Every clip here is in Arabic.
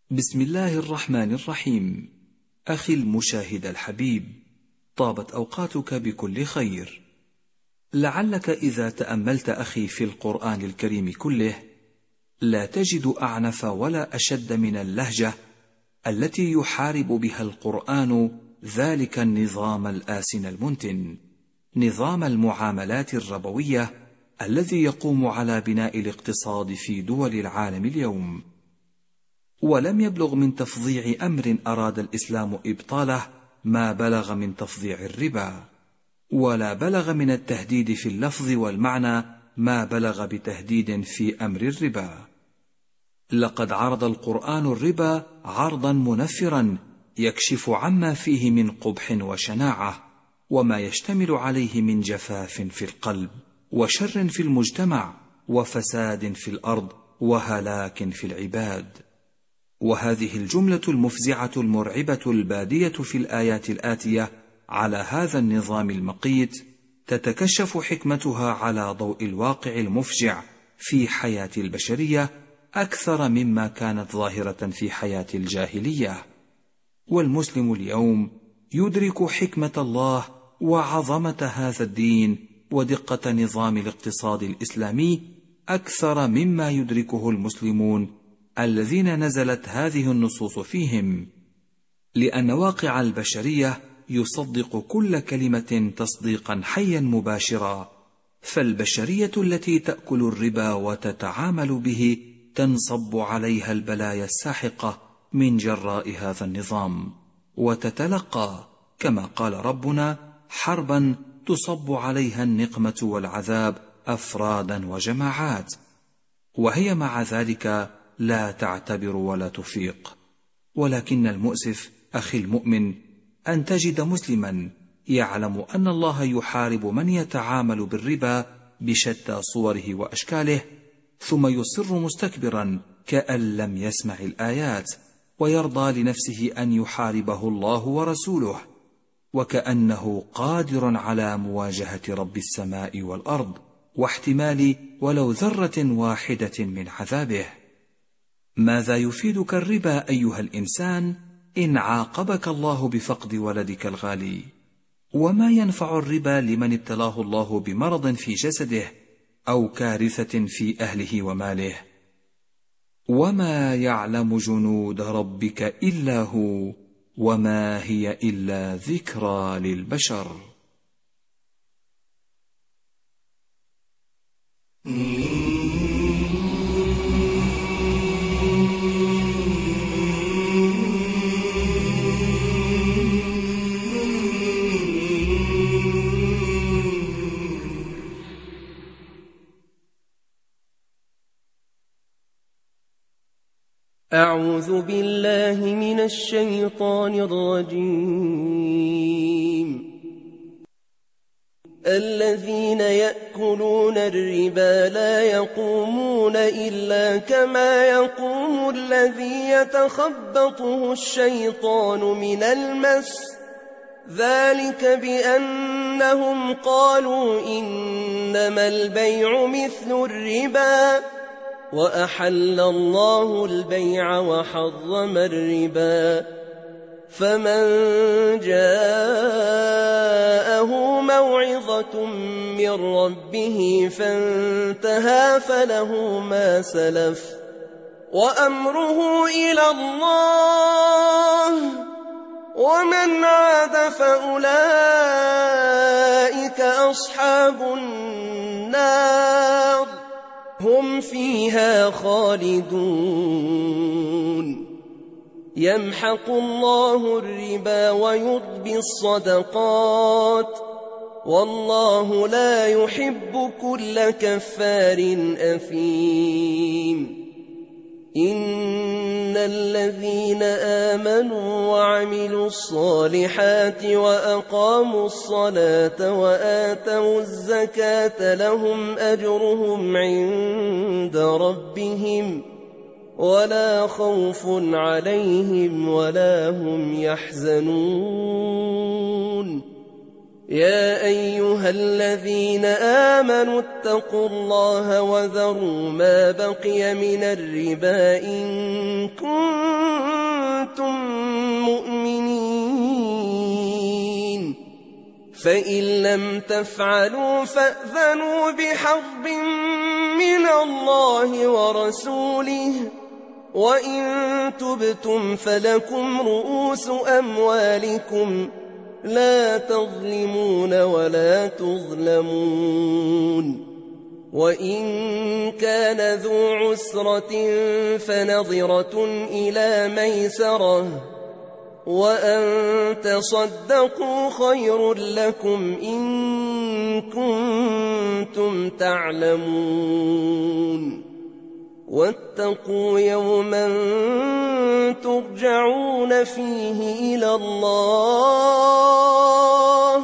بسم الله الرحمن الرحيم. أخي المشاهد الحبيب، طابت أوقاتك بكل خير. لعلك إذا تأملت أخي في القرآن الكريم كله لا تجد أعنف ولا أشد من اللهجة التي يحارب بها القرآن ذلك النظام الآسن المنتن، نظام المعاملات الربوية الذي يقوم على بناء الاقتصاد في دول العالم اليوم. ولم يبلغ من تفظيع أمر أراد الإسلام إبطاله ما بلغ من تفظيع الربا، ولا بلغ من التهديد في اللفظ والمعنى ما بلغ بتهديد في أمر الربا. لقد عرض القرآن الربا عرضا منفرا يكشف عما فيه من قبح وشناعة، وما يشتمل عليه من جفاف في القلب، وشر في المجتمع، وفساد في الأرض، وهلاك في العباد. وهذه الجملة المفزعة المرعبة البادية في الآيات الآتية على هذا النظام المقيت تتكشف حكمتها على ضوء الواقع المفجع في حياة البشرية أكثر مما كانت ظاهرة في حياة الجاهلية. والمسلم اليوم يدرك حكمة الله وعظمة هذا الدين ودقة نظام الاقتصاد الإسلامي أكثر مما يدركه المسلمون الذين نزلت هذه النصوص فيهم، لأن واقع البشرية يصدق كل كلمة تصديقا حيا مباشرا. فالبشرية التي تأكل الربا وتتعامل به تنصب عليها البلايا الساحقة من جراء هذا النظام، وتتلقى كما قال ربنا حربا تصب عليها النقمة والعذاب أفرادا وجماعات، وهي مع ذلك لا تعتبر ولا تفيق. ولكن المؤسف أخي المؤمن أن تجد مسلما يعلم أن الله يحارب من يتعامل بالربا بشتى صوره وأشكاله، ثم يصر مستكبرا كأن لم يسمع الآيات، ويرضى لنفسه أن يحاربه الله ورسوله، وكأنه قادر على مواجهة رب السماء والأرض واحتمال ولو ذرة واحدة من عذابه. ماذا يفيدك الربا أيها الإنسان إن عاقبك الله بفقد ولدك الغالي؟ وما ينفع الربا لمن ابتلاه الله بمرض في جسده أو كارثة في أهله وماله؟ وما يعلم جنود ربك إلا هو، وما هي إلا ذكرى للبشر. أعوذ بالله من الشيطان الرجيم. الذين يأكلون الربا لا يقومون إلا كما يقوم الذي يتخبطه الشيطان من المس، ذلك بأنهم قالوا إنما البيع مثل الربا وأحل الله البيع وحرم الربا. فمن جاءه موعظة من ربه فانتهى فله ما سلف وأمره إلى الله، ومن عاد فأولئك أصحاب النار هم فيها خالدون. يمحق الله الربا ويربي الصدقات، والله لا يحب كل كفار أثيم. إن الذين آمنوا وعملوا الصالحات وأقاموا الصلاة وآتوا الزكاة لهم أجرهم عند ربهم ولا خوف عليهم ولا هم يحزنون. يا أيها الذين آمنوا اتقوا الله وذروا ما بقي من الربا إن كنتم مؤمنين فإن لم تفعلوا فأذنوا بحرب من الله ورسوله وإن تبتم فلكم رؤوس أموالكم لا تظلمون ولا تظلمون وإن كان ذو عسرة فنظرة إلى ميسرة وأن تصدقوا خير لكم إن كنتم تعلمون واتقوا يوما ترجعون فيه إلى الله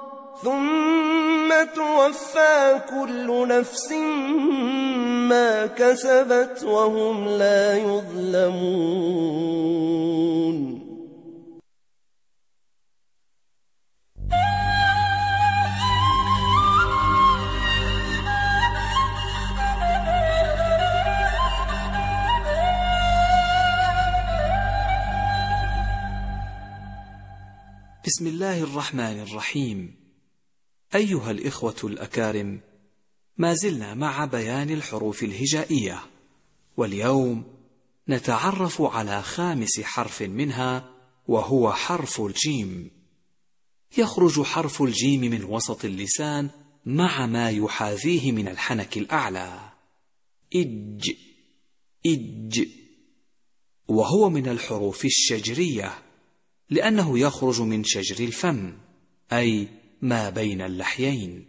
ثم توفى كل نفس ما كسبت وهم لا يظلمون. بسم الله الرحمن الرحيم. أيها الإخوة الأكارم، ما زلنا مع بيان الحروف الهجائية، واليوم نتعرف على خامس حرف منها وهو حرف الجيم. يخرج حرف الجيم من وسط اللسان مع ما يحاذيه من الحنك الأعلى إج إج، وهو من الحروف الشجرية لأنه يخرج من شجر الفم أي ما بين اللحيين.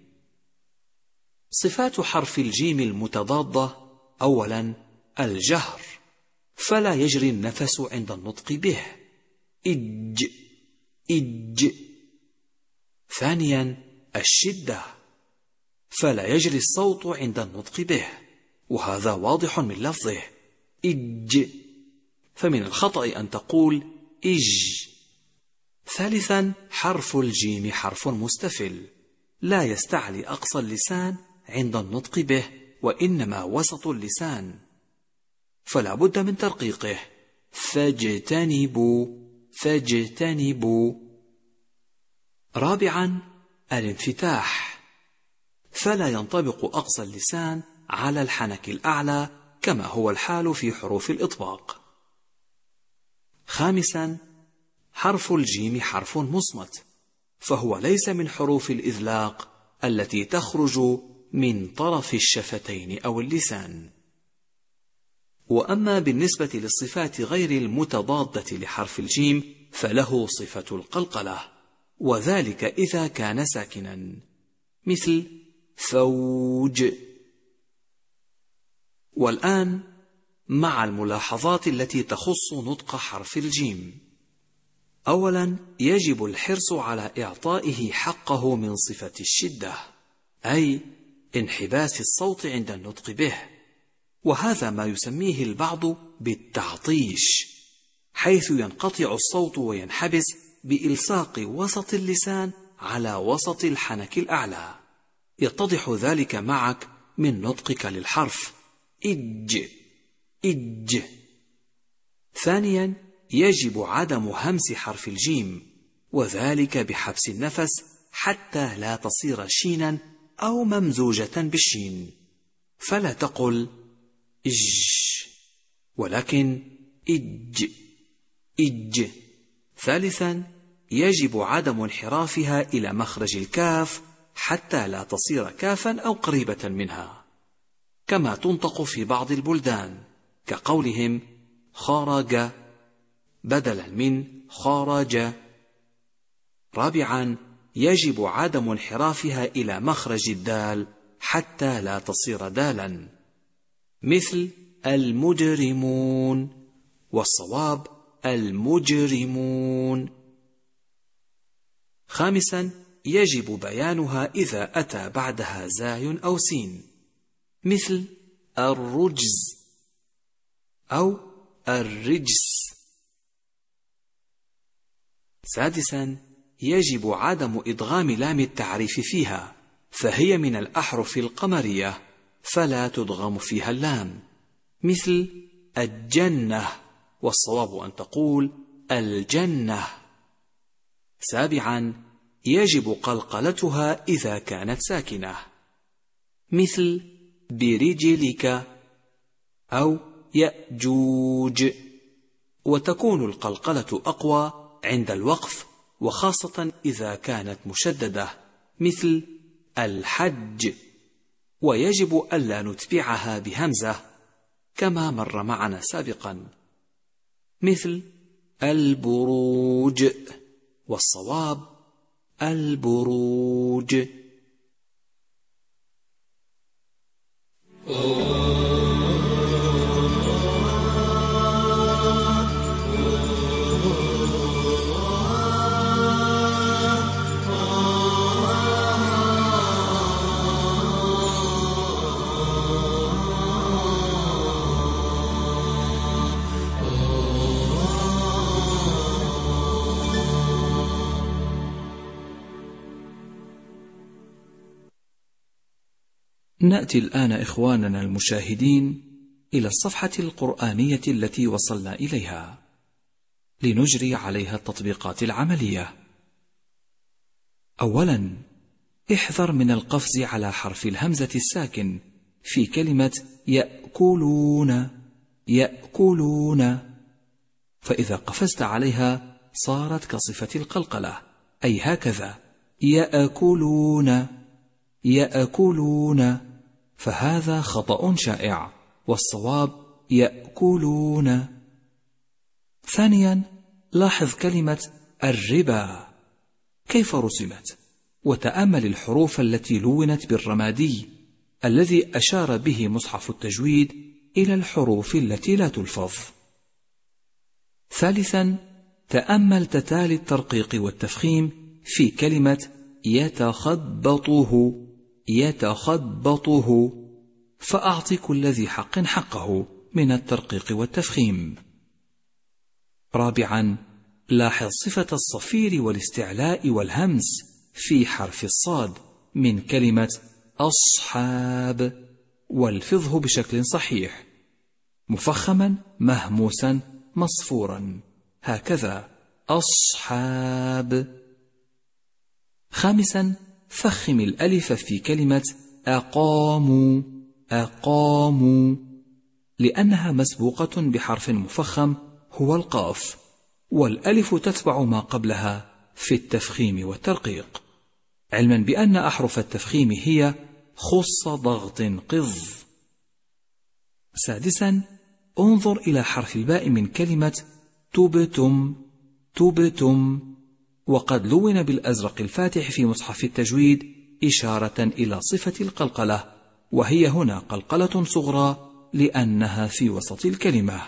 صفات حرف الجيم المتضادة: أولا الجهر، فلا يجري النفس عند النطق به إج إج. ثانيا الشدة، فلا يجري الصوت عند النطق به، وهذا واضح من لفظه إج، فمن الخطأ أن تقول إج. ثالثا حرف الجيم حرف مستفل، لا يستعلي أقصى اللسان عند النطق به، وإنما وسط اللسان، فلا بد من ترقيقه فاجتنبوا فاجتنبوا. رابعا الانفتاح، فلا ينطبق أقصى اللسان على الحنك الأعلى كما هو الحال في حروف الإطباق. خامسا حرف الجيم حرف مصمت، فهو ليس من حروف الإذلاق التي تخرج من طرف الشفتين أو اللسان. وأما بالنسبة للصفات غير المتضادة لحرف الجيم فله صفة القلقلة، وذلك إذا كان ساكنا، مثل فوج. والآن مع الملاحظات التي تخص نطق حرف الجيم. أولا يجب الحرص على إعطائه حقه من صفة الشدة، أي انحباس الصوت عند النطق به، وهذا ما يسميه البعض بالتعطيش، حيث ينقطع الصوت وينحبس بإلصاق وسط اللسان على وسط الحنك الأعلى. يتضح ذلك معك من نطقك للحرف إج إج. ثانيا يجب عدم همس حرف الجيم، وذلك بحبس النفس حتى لا تصير شينا أو ممزوجة بالشين، فلا تقل إج ولكن إج إج. ثالثا يجب عدم انحرافها إلى مخرج الكاف حتى لا تصير كافا أو قريبة منها، كما تنطق في بعض البلدان كقولهم خرج بدلا من خرج. رابعا يجب عدم انحرافها إلى مخرج الدال حتى لا تصير دالا، مثل المجرمون، والصواب المجرمون. خامسا يجب بيانها إذا أتى بعدها زاي أو سين، مثل الرجز أو الرجس. سادسا يجب عدم إدغام لام التعريف فيها، فهي من الأحرف القمرية فلا تدغم فيها اللام، مثل الجنة، والصواب أن تقول الجنة. 7 يجب قلقلتها إذا كانت ساكنة، مثل برجلك أو يأجوج، وتكون القلقلة أقوى عند الوقف، وخاصة إذا كانت مشددة، مثل الحج، ويجب ألا نتبعها بهمزة كما مر معنا سابقا، مثل البروج، والصواب البروج. نأتي الآن إخواننا المشاهدين إلى الصفحة القرآنية التي وصلنا إليها لنجري عليها التطبيقات العملية. أولا، احذر من القفز على حرف الهمزة الساكن في كلمة يأكلون يأكلون، فإذا قفزت عليها صارت كصفة القلقلة، أي هكذا يأكلون يأكلون، فهذا خطأ شائع، والصواب يأكلون. ثانيا، لاحظ كلمة الربا كيف رسمت، وتأمل الحروف التي لونت بالرمادي الذي أشار به مصحف التجويد إلى الحروف التي لا تلفظ. ثالثا، تأمل تتالي الترقيق والتفخيم في كلمة يتخبطه يتخبطه، فأعط كل ذي حق حقه من الترقيق والتفخيم. رابعا، لاحظ صفة الصفير والاستعلاء والهمس في حرف الصاد من كلمة أصحاب، والفظه بشكل صحيح، مفخما مهموسا مصفورا، هكذا أصحاب. خامسا، فخم الألف في كلمة أقاموا أقاموا، لأنها مسبوقة بحرف مفخم هو القاف، والألف تتبع ما قبلها في التفخيم والترقيق، علما بأن أحرف التفخيم هي خص ضغط قض. سادسا، انظر إلى حرف الباء من كلمة تبتم تبتم، وقد لون بالأزرق الفاتح في مصحف التجويد إشارة إلى صفة القلقلة، وهي هنا قلقلة صغرى لأنها في وسط الكلمة.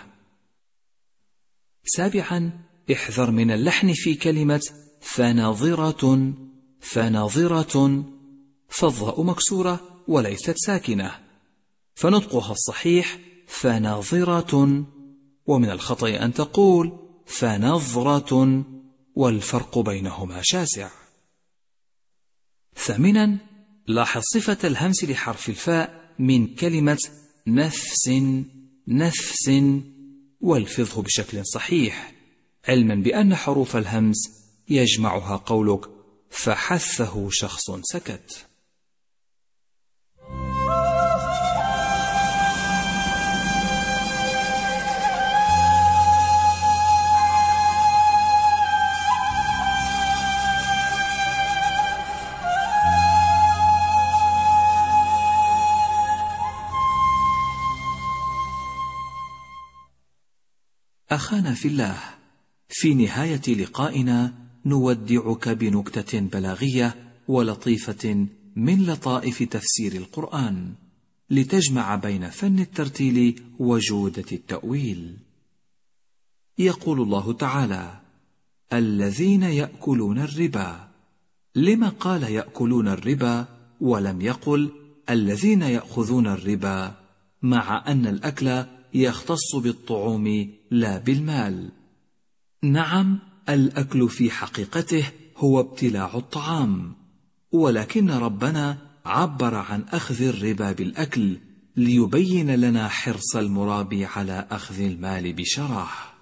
سابعا، احذر من اللحن في كلمة فنظرة فنظرة، فالظاء مكسورة وليست ساكنة، فنطقها الصحيح فنظرة، ومن الخطأ أن تقول فنظرة، والفرق بينهما شاسع. ثامنا، لاحظ صفة الهمس لحرف الفاء من كلمة نفس نفس، والفظه بشكل صحيح، علما بأن حروف الهمس يجمعها قولك فحثه شخص سكت. أخانا في الله، في نهاية لقائنا نودعك بنكتة بلاغية ولطيفة من لطائف تفسير القرآن لتجمع بين فن الترتيل وجودة التأويل. يقول الله تعالى: الذين يأكلون الربا. لما قال يأكلون الربا ولم يقل الذين يأخذون الربا، مع أن الأكل يختص بالطعوم لا بالمال؟ نعم، الأكل في حقيقته هو ابتلاع الطعام، ولكن ربنا عبر عن أخذ الربا بالأكل ليبين لنا حرص المرابي على أخذ المال بشراهة.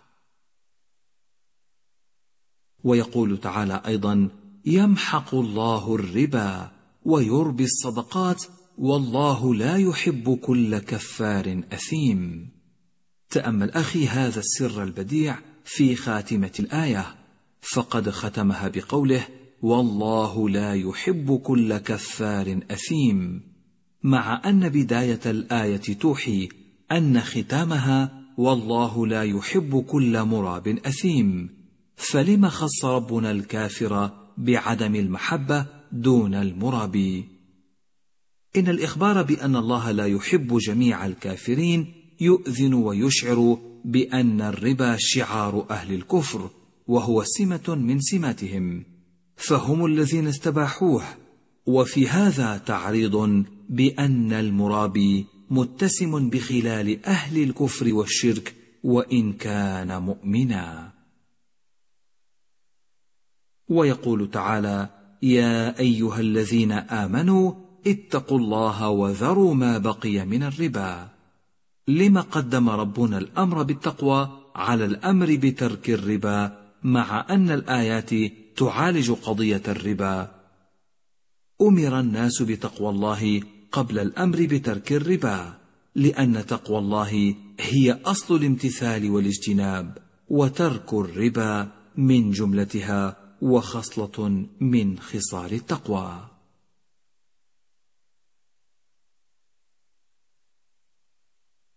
ويقول تعالى أيضا: يمحق الله الربا ويربي الصدقات والله لا يحب كل كفار أثيم. تأمل أخي هذا السر البديع في خاتمة الآية، فقد ختمها بقوله: والله لا يحب كل كفار أثيم، مع أن بداية الآية توحي أن ختامها والله لا يحب كل مراب أثيم، فلم خص ربنا الكافر بعدم المحبة دون المرابي؟ إن الإخبار بأن الله لا يحب جميع الكافرين يؤذن ويشعر بأن الربا شعار أهل الكفر، وهو سمة من سماتهم، فهم الذين استباحوه. وفي هذا تعريض بأن المرابي متسم بخلال أهل الكفر والشرك وإن كان مؤمنا. ويقول تعالى: يا أيها الذين آمنوا اتقوا الله وذروا ما بقي من الربا. لما قدم ربنا الأمر بالتقوى على الأمر بترك الربا، مع أن الآيات تعالج قضية الربا؟ أمر الناس بتقوى الله قبل الأمر بترك الربا، لأن تقوى الله هي أصل الامتثال والاجتناب، وترك الربا من جملتها وخصلة من خصال التقوى.